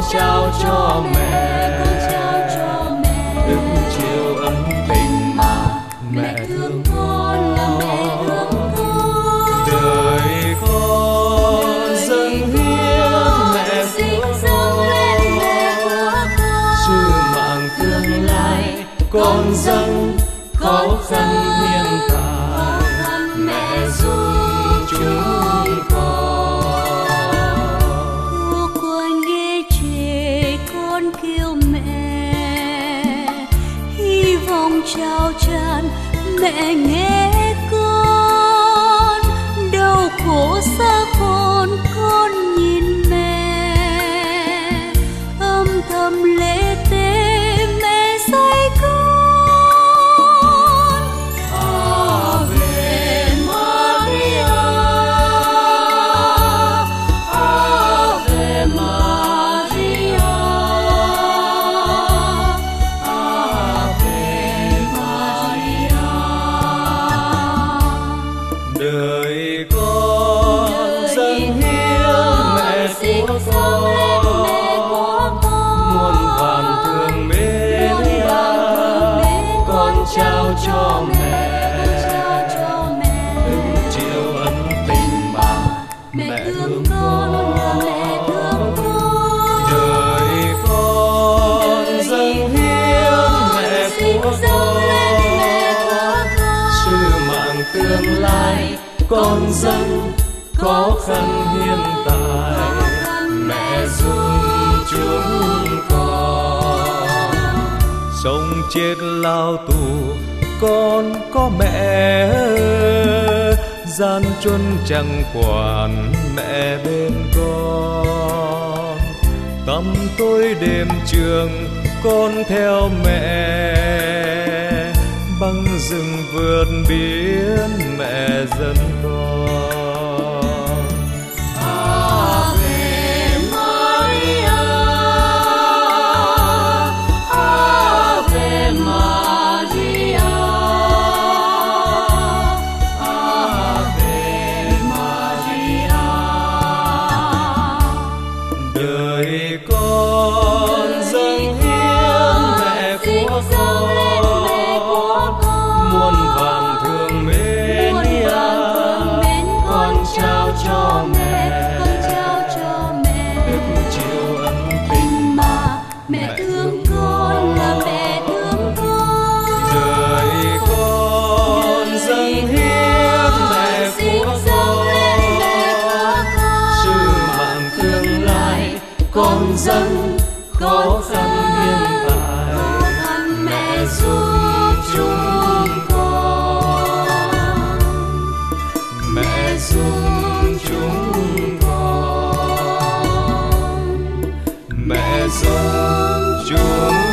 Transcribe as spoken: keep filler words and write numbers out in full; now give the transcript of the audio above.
trao cho mẹ, ước chiều ấm tình mà mẹ thương con. Đời con dâng hiến mẹ của con, sự mạng tương lai con dâng khó khăn hiện tại mẹ giúp chúng con. Cô quan nghe trẻ con kêu mẹ, hy vọng trao tràn mẹ nghe con, đau khổ xa con con nhìn mẹ, âm thầm lệ tế mẹ say con. Ave Maria, Ave Maria, Ave Maria. Đời con dâng hiến mẹ của con, muôn vàn thương mến con trao cho mẹ, ước chiều ấm tình mà mẹ thương con. Đời con dâng hiến mẹ của con, sự mạng tương lai con dâng khó khăn hiện tại mẹ giúp chúng con. Sống chết lao tù con có mẹ, gian truân chẳng quản mẹ bên con. Tăm tối đêm trường con theo mẹ, băng rừng vượt biển mẹ dẫn con. Ave Maria, Ave Maria, Ave Maria. Đời con dâng hiến mẹ của con, muôn vàn thương mến con trao cho mẹ, ước chiều ấm tình mà mẹ thương con là mẹ thương con. đời con dâng hiến mẹ của con, sự mạng tương lai con dâng khó khăn hiện tại mẹ giúp chúng con, mẹ giúp chúng con, mẹ giúp chúng